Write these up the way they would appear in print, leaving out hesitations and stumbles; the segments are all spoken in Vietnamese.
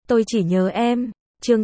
tôi chỉ nhớ em. Chương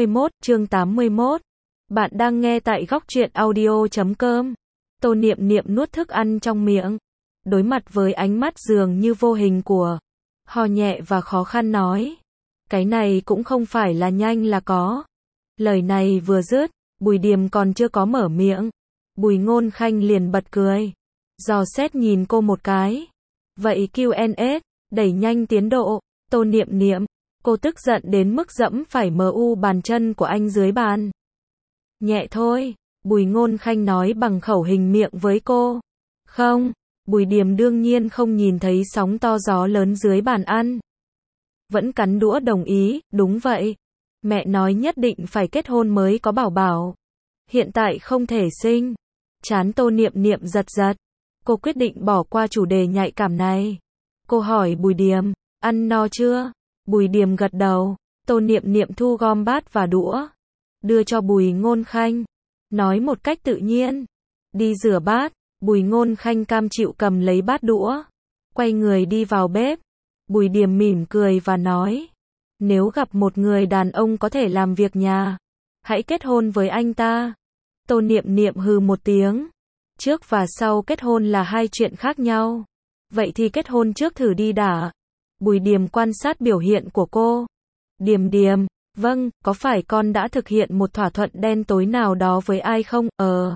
81. Bạn đang nghe tại góc truyện audio.com. Tô Niệm Niệm nuốt thức ăn trong miệng, đối mặt với ánh mắt dường như vô hình của ho nhẹ và khó khăn nói. Cái này cũng không phải là nhanh là có. Lời này vừa dứt, Bùi Điềm còn chưa có mở miệng. Bùi Ngôn Khanh liền bật cười. Dò xét nhìn cô một cái. Vậy Q&A, đẩy nhanh tiến độ. Tô Niệm Niệm, cô tức giận đến mức dẫm phải bàn chân của anh dưới bàn. Nhẹ thôi, Bùi Ngôn Khanh nói bằng khẩu hình miệng với cô. Không, Bùi Điềm đương nhiên không nhìn thấy sóng to gió lớn dưới bàn ăn. Vẫn cắn đũa đồng ý, đúng vậy. Mẹ nói nhất định phải kết hôn mới có bảo bảo. Hiện tại không thể sinh. Trán Tô Niệm Niệm giật giật. Cô quyết định bỏ qua chủ đề nhạy cảm này. Cô hỏi Bùi Điềm, ăn no chưa? Bùi Điềm gật đầu. Tô Niệm Niệm thu gom bát và đũa, đưa cho Bùi Ngôn Khanh, nói một cách tự nhiên, đi rửa bát. Bùi Ngôn Khanh cam chịu cầm lấy bát đũa, quay người đi vào bếp. Bùi Điềm mỉm cười và nói, nếu gặp một người đàn ông có thể làm việc nhà, hãy kết hôn với anh ta. Tô Niệm Niệm hừ một tiếng, trước và sau kết hôn là hai chuyện khác nhau. Vậy thì kết hôn trước thử đi đã. Bùi Điềm quan sát biểu hiện của cô. Điềm Điềm, vâng, có phải con đã thực hiện một thỏa thuận đen tối nào đó với ai không?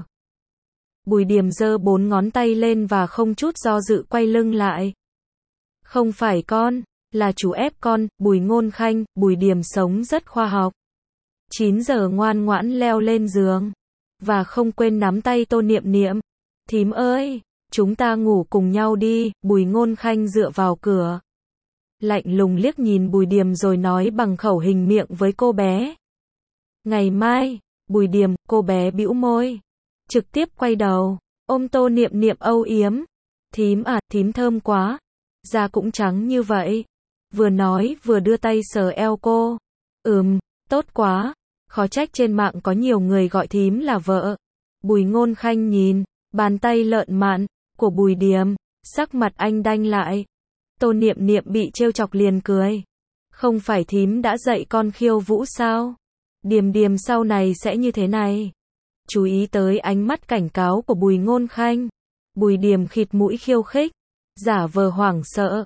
Bùi Điềm giơ 4 ngón tay lên và không chút do dự quay lưng lại. Không phải con, là chú ép con. Bùi Ngôn Khanh. Bùi Điềm sống rất khoa học. 9 giờ ngoan ngoãn leo lên giường, và không quên nắm tay Tô Niệm Niệm. Thím ơi, chúng ta ngủ cùng nhau đi. Bùi Ngôn Khanh dựa vào cửa, lạnh lùng liếc nhìn Bùi Điềm rồi nói bằng khẩu hình miệng với cô bé. Ngày mai. Bùi Điềm. Cô bé bĩu môi, trực tiếp quay đầu, ôm Tô Niệm Niệm âu yếm. Thím à, thím thơm quá. Da cũng trắng như vậy. Vừa nói vừa đưa tay sờ eo cô. Tốt quá. Khó trách trên mạng có nhiều người gọi thím là vợ. Bùi Ngôn Khanh nhìn bàn tay lợn mạn của Bùi Điềm, sắc mặt anh đanh lại. Tô Niệm Niệm bị trêu chọc liền cười. Không phải thím đã dạy con khiêu vũ sao? Điềm Điềm sau này sẽ như thế này. Chú ý tới ánh mắt cảnh cáo của Bùi Ngôn Khanh. Bùi Điềm khịt mũi khiêu khích, giả vờ hoảng sợ.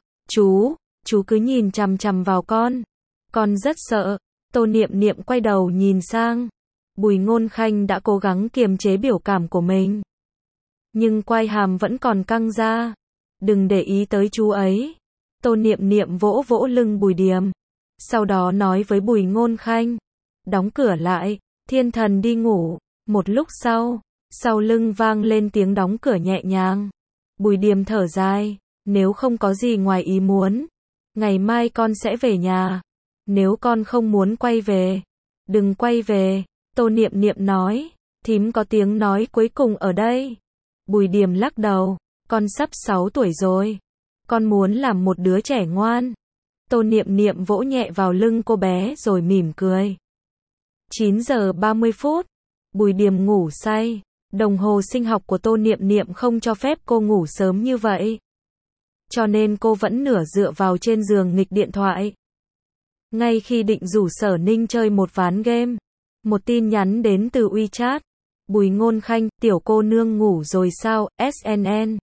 Chú cứ nhìn chằm chằm vào con rất sợ. Tô Niệm Niệm quay đầu nhìn sang. Bùi Ngôn Khanh đã cố gắng kiềm chế biểu cảm của mình, nhưng quai hàm vẫn còn căng ra. Đừng để ý tới chú ấy. Tô Niệm Niệm vỗ vỗ lưng Bùi Điềm, sau đó nói với Bùi Ngôn Khanh, đóng cửa lại, thiên thần đi ngủ. Một lúc sau lưng vang lên tiếng đóng cửa nhẹ nhàng. Bùi Điềm thở dài, nếu không có gì ngoài ý muốn, ngày mai con sẽ về nhà. Nếu con không muốn quay về, đừng quay về. Tô Niệm Niệm nói, thím có tiếng nói cuối cùng ở đây. Bùi Điềm lắc đầu, con sắp 6 tuổi rồi. Con muốn làm một đứa trẻ ngoan. Tô Niệm Niệm vỗ nhẹ vào lưng cô bé rồi mỉm cười. 9 giờ 30 phút. Bùi Điềm ngủ say. Đồng hồ sinh học của Tô Niệm Niệm không cho phép cô ngủ sớm như vậy, cho nên cô vẫn nửa dựa vào trên giường nghịch điện thoại. Ngay khi định rủ Sở Ninh chơi một ván game, một tin nhắn đến từ WeChat. Bùi Ngôn Khanh, tiểu cô nương ngủ rồi sao? SNN.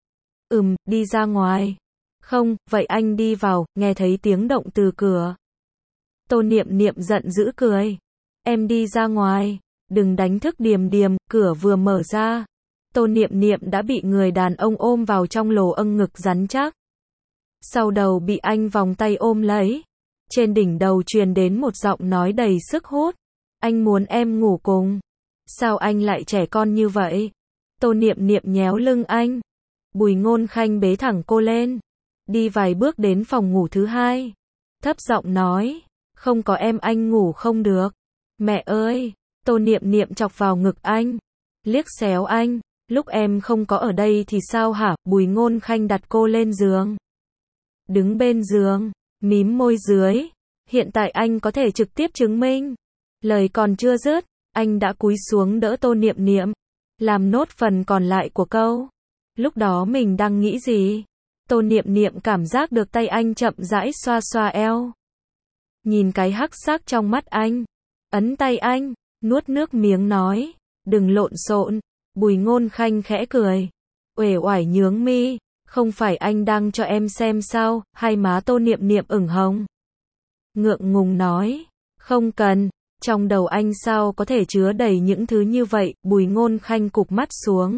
Đi ra ngoài. Không, vậy anh đi vào. Nghe thấy tiếng động từ cửa. Tô Niệm Niệm giận dữ cười. Em đi ra ngoài. Đừng đánh thức Điềm Điềm. Cửa vừa mở ra, Tô Niệm Niệm đã bị người đàn ông ôm vào trong lồ âng ngực rắn chắc. Sau đầu bị anh vòng tay ôm lấy. Trên đỉnh đầu truyền đến một giọng nói đầy sức hút. Anh muốn em ngủ cùng. Sao anh lại trẻ con như vậy? Tô Niệm Niệm nhéo lưng anh. Bùi Ngôn Khanh bế thẳng cô lên, đi vài bước đến phòng ngủ thứ hai, thấp giọng nói, không có em anh ngủ không được. Mẹ ơi! Tô Niệm Niệm chọc vào ngực anh, liếc xéo anh, lúc em không có ở đây thì sao hả? Bùi Ngôn Khanh đặt cô lên giường, đứng bên giường, mím môi dưới. Hiện tại anh có thể trực tiếp chứng minh. Lời còn chưa dứt, anh đã cúi xuống đỡ Tô Niệm Niệm, làm nốt phần còn lại của câu. Lúc đó mình đang nghĩ gì? Tô Niệm Niệm cảm giác được tay anh chậm rãi xoa xoa eo nhìn cái hắc xác trong mắt anh, ấn tay anh, nuốt nước miếng nói, đừng lộn xộn. Bùi Ngôn Khanh khẽ cười, uể oải nhướng mi, không phải anh đang cho em xem sao? Hai má Tô Niệm Niệm ửng hồng, ngượng ngùng nói, không cần, trong đầu anh sao có thể chứa đầy những thứ như vậy? Bùi Ngôn Khanh cụp mắt xuống,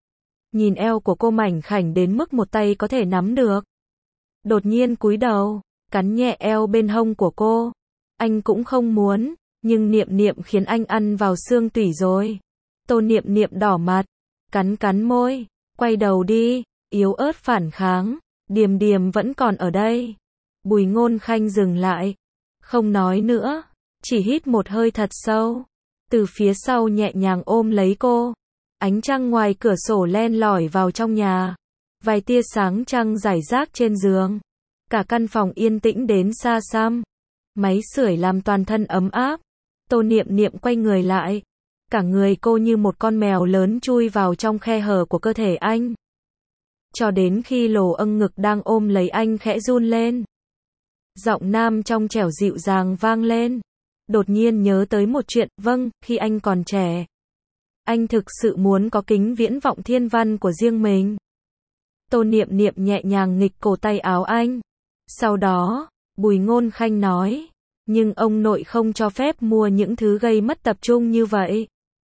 nhìn eo của cô mảnh khảnh đến mức một tay có thể nắm được. Đột nhiên cúi đầu, cắn nhẹ eo bên hông của cô. Anh cũng không muốn, nhưng Niệm Niệm khiến anh ăn vào xương tủy rồi. Tô Niệm Niệm đỏ mặt, cắn môi, quay đầu đi, yếu ớt phản kháng, Điềm Điềm vẫn còn ở đây. Bùi Ngôn Khanh dừng lại, không nói nữa, chỉ hít một hơi thật sâu, từ phía sau nhẹ nhàng ôm lấy cô. Ánh trăng ngoài cửa sổ len lỏi vào trong nhà, vài tia sáng trăng rải rác trên giường, cả căn phòng yên tĩnh đến xa xăm. Máy sưởi làm toàn thân ấm áp. Tô Niệm Niệm quay người lại, cả người cô như một con mèo lớn chui vào trong khe hở của cơ thể anh, cho đến khi lồ âng ngực đang ôm lấy anh khẽ run lên. Giọng nam trong trẻo dịu dàng vang lên, đột nhiên nhớ tới một chuyện, vâng, khi anh còn trẻ, anh thực sự muốn có kính viễn vọng thiên văn của riêng mình. Tô Niệm Niệm nhẹ nhàng nghịch cổ tay áo anh. Sau đó, Bùi Ngôn Khanh nói, nhưng ông nội không cho phép mua những thứ gây mất tập trung như vậy.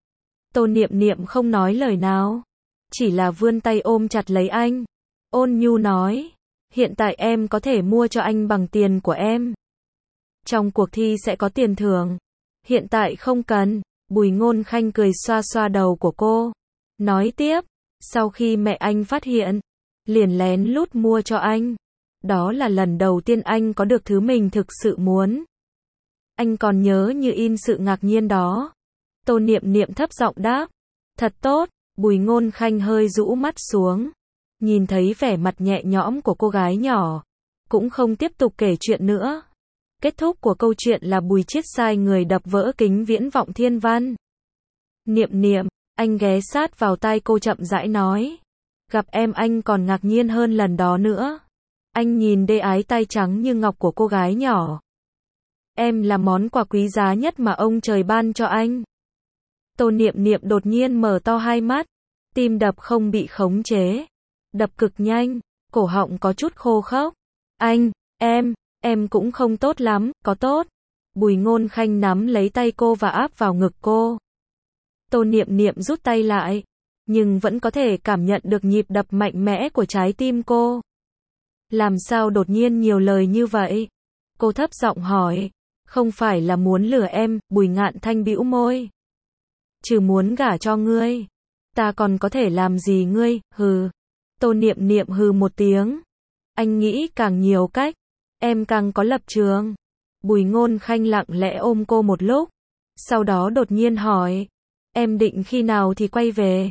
Tô Niệm Niệm không nói lời nào, chỉ là vươn tay ôm chặt lấy anh, ôn nhu nói, hiện tại em có thể mua cho anh bằng tiền của em. Trong cuộc thi sẽ có tiền thưởng. Hiện tại không cần. Bùi Ngôn Khanh cười xoa xoa đầu của cô, nói tiếp, sau khi mẹ anh phát hiện, liền lén lút mua cho anh. Đó là lần đầu tiên anh có được thứ mình thực sự muốn. Anh còn nhớ như in sự ngạc nhiên đó. Tô Niệm Niệm thấp giọng đáp, thật tốt. Bùi Ngôn Khanh hơi rũ mắt xuống, nhìn thấy vẻ mặt nhẹ nhõm của cô gái nhỏ, cũng không tiếp tục kể chuyện nữa. Kết thúc của câu chuyện là Bùi Chiết sai người đập vỡ kính viễn vọng thiên văn. Niệm Niệm, anh ghé sát vào tai cô chậm rãi nói, gặp em anh còn ngạc nhiên hơn lần đó nữa. Anh nhìn đê ái tay trắng như ngọc của cô gái nhỏ. Em là món quà quý giá nhất mà ông trời ban cho anh. Tô Niệm Niệm đột nhiên mở to hai mắt, tim đập không bị khống chế, đập cực nhanh, cổ họng có chút khô khốc. Anh, em cũng không tốt lắm, có tốt. Bùi Ngôn Khanh nắm lấy tay cô và áp vào ngực cô. Tô Niệm Niệm rút tay lại, nhưng vẫn có thể cảm nhận được nhịp đập mạnh mẽ của trái tim cô. Làm sao đột nhiên nhiều lời như vậy? Cô thấp giọng hỏi. Không phải là muốn lừa em, Bùi Ngạn Thanh bĩu môi. Trừ muốn gả cho ngươi, ta còn có thể làm gì ngươi, hừ. Tô Niệm Niệm hừ một tiếng. Anh nghĩ càng nhiều cách, em càng có lập trường. Bùi Ngôn Khanh lặng lẽ ôm cô một lúc, sau đó đột nhiên hỏi, em định khi nào thì quay về?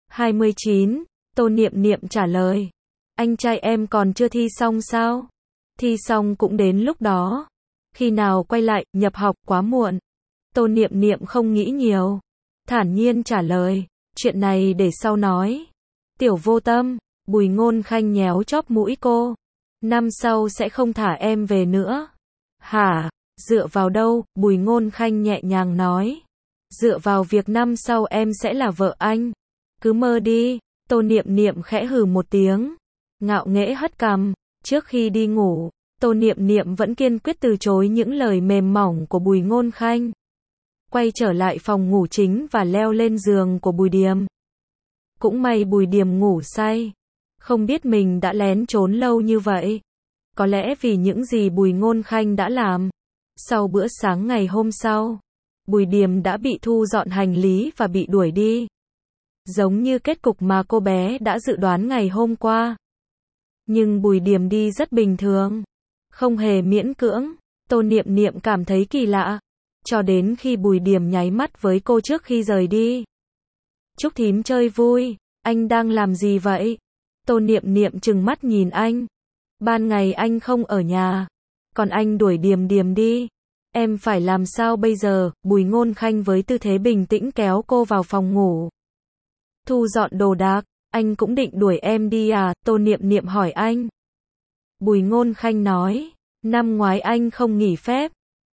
29, Tô Niệm Niệm trả lời. Anh trai em còn chưa thi xong sao? Thi xong cũng đến lúc đó. Khi nào quay lại, nhập học quá muộn. Tô Niệm Niệm không nghĩ nhiều, thản nhiên trả lời, chuyện này để sau nói. Tiểu vô tâm. Bùi Ngôn Khanh nhéo chóp mũi cô. Năm sau sẽ không thả em về nữa. Hả? Dựa vào đâu? Bùi Ngôn Khanh nhẹ nhàng nói. Dựa vào việc năm sau em sẽ là vợ anh. Cứ mơ đi. Tô Niệm Niệm khẽ hừ một tiếng, ngạo nghễ hất cằm. Trước khi đi ngủ, Tô Niệm Niệm vẫn kiên quyết từ chối những lời mềm mỏng của Bùi Ngôn Khanh. Quay trở lại phòng ngủ chính và leo lên giường của Bùi Điềm. Cũng may Bùi Điềm ngủ say, không biết mình đã lén trốn lâu như vậy. Có lẽ vì những gì Bùi Ngôn Khanh đã làm. Sau bữa sáng ngày hôm sau, Bùi Điềm đã bị thu dọn hành lý và bị đuổi đi. Giống như kết cục mà cô bé đã dự đoán ngày hôm qua. Nhưng Bùi Điềm đi rất bình thường, không hề miễn cưỡng. Tô Niệm Niệm cảm thấy kỳ lạ, cho đến khi Bùi Điềm nháy mắt với cô trước khi rời đi. Chúc thím chơi vui, anh đang làm gì vậy? Tô Niệm Niệm trừng mắt nhìn anh. Ban ngày anh không ở nhà, còn anh đuổi Điềm Điềm đi. Em phải làm sao bây giờ? Bùi Ngôn Khanh với tư thế bình tĩnh kéo cô vào phòng ngủ. Thu dọn đồ đạc, anh cũng định đuổi em đi à? Tô Niệm Niệm hỏi anh. Bùi Ngôn Khanh nói, năm ngoái anh không nghỉ phép,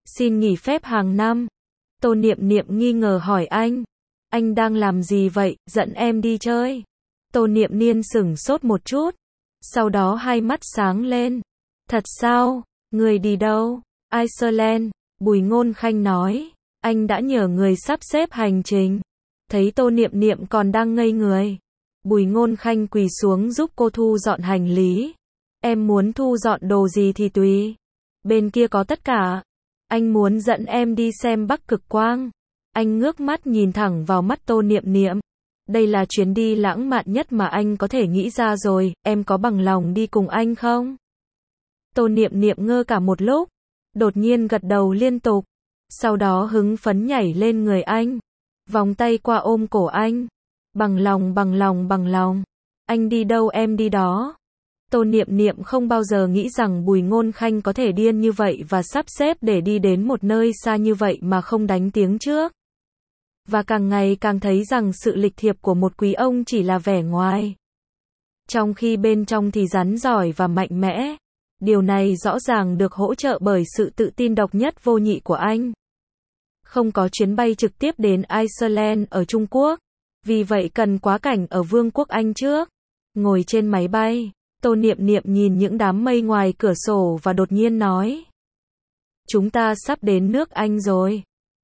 xin nghỉ phép hàng năm. Tô Niệm Niệm nghi ngờ hỏi anh đang làm gì vậy, dẫn em đi chơi. Tô Niệm Niên sửng sốt một chút, sau đó hai mắt sáng lên. Thật sao, người đi đâu? Iceland, Bùi Ngôn Khanh nói, anh đã nhờ người sắp xếp hành trình. Thấy Tô Niệm Niệm còn đang ngây người, Bùi Ngôn Khanh quỳ xuống giúp cô thu dọn hành lý. Em muốn thu dọn đồ gì thì tùy. Bên kia có tất cả. Anh muốn dẫn em đi xem Bắc Cực Quang. Anh ngước mắt nhìn thẳng vào mắt Tô Niệm Niệm. Đây là chuyến đi lãng mạn nhất mà anh có thể nghĩ ra rồi, em có bằng lòng đi cùng anh không? Tô Niệm Niệm ngơ cả một lúc, đột nhiên gật đầu liên tục, sau đó hứng phấn nhảy lên người anh, vòng tay qua ôm cổ anh. Bằng lòng, bằng lòng, bằng lòng. Anh đi đâu em đi đó. Tô Niệm Niệm không bao giờ nghĩ rằng Bùi Ngôn Khanh có thể điên như vậy và sắp xếp để đi đến một nơi xa như vậy mà không đánh tiếng trước. Và càng ngày càng thấy rằng sự lịch thiệp của một quý ông chỉ là vẻ ngoài, trong khi bên trong thì rắn giỏi và mạnh mẽ. Điều này rõ ràng được hỗ trợ bởi sự tự tin độc nhất vô nhị của anh. Không có chuyến bay trực tiếp đến Iceland ở Trung Quốc, vì vậy cần quá cảnh ở Vương quốc Anh trước. Ngồi trên máy bay, Tô Niệm Niệm nhìn những đám mây ngoài cửa sổ và đột nhiên nói, chúng ta sắp đến nước Anh rồi.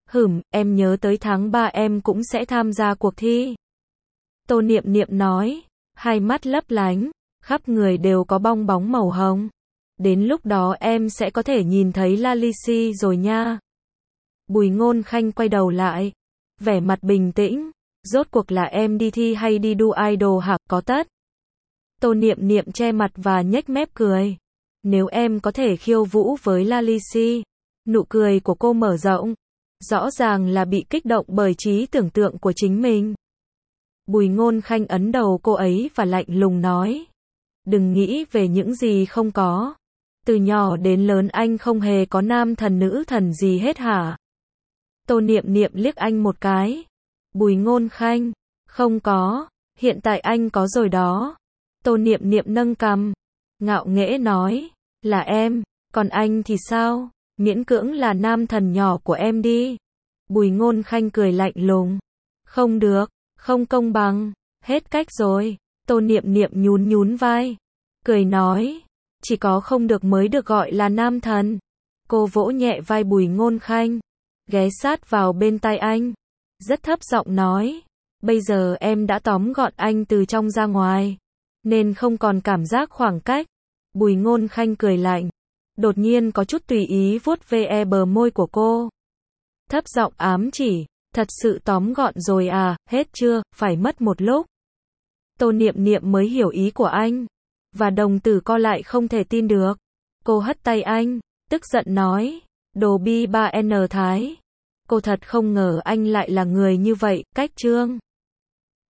Em nhớ tới tháng 3 em cũng sẽ tham gia cuộc thi. Tô Niệm Niệm nói, hai mắt lấp lánh, khắp người đều có bong bóng màu hồng. Đến lúc đó em sẽ có thể nhìn thấy Lalici rồi nha. Bùi Ngôn Khanh quay đầu lại, vẻ mặt bình tĩnh, rốt cuộc là em đi thi hay đi đu idol hả? Có tất. Tô Niệm Niệm che mặt và nhếch mép cười. Nếu em có thể khiêu vũ với Lalici. Nụ cười của cô mở rộng, rõ ràng là bị kích động bởi trí tưởng tượng của chính mình. Bùi Ngôn Khanh ấn đầu cô ấy và lạnh lùng nói, đừng nghĩ về những gì không có. Từ nhỏ đến lớn anh không hề có nam thần nữ thần gì hết hả? Tô Niệm Niệm liếc anh một cái. Bùi Ngôn Khanh, không có, hiện tại anh có rồi đó. Tô Niệm Niệm nâng cằm, ngạo nghễ nói, là em, còn anh thì sao? Miễn cưỡng là nam thần nhỏ của em đi. Bùi Ngôn Khanh cười lạnh lùng, không được, không công bằng, hết cách rồi. Tô Niệm Niệm nhún nhún vai, cười nói, chỉ có không được mới được gọi là nam thần. Cô vỗ nhẹ vai Bùi Ngôn Khanh, ghé sát vào bên tai anh, rất thấp giọng nói, bây giờ em đã tóm gọn anh từ trong ra ngoài, nên không còn cảm giác khoảng cách. Bùi Ngôn Khanh cười lạnh, đột nhiên có chút tùy ý vuốt ve bờ môi của cô. Thấp giọng ám chỉ, thật sự tóm gọn rồi à, hết chưa, phải mất một lúc. Tô Niệm Niệm mới hiểu ý của anh, và đồng tử co lại không thể tin được. Cô hất tay anh, tức giận nói, đồ bi 3N Thái. Cô thật không ngờ anh lại là người như vậy, cách trương.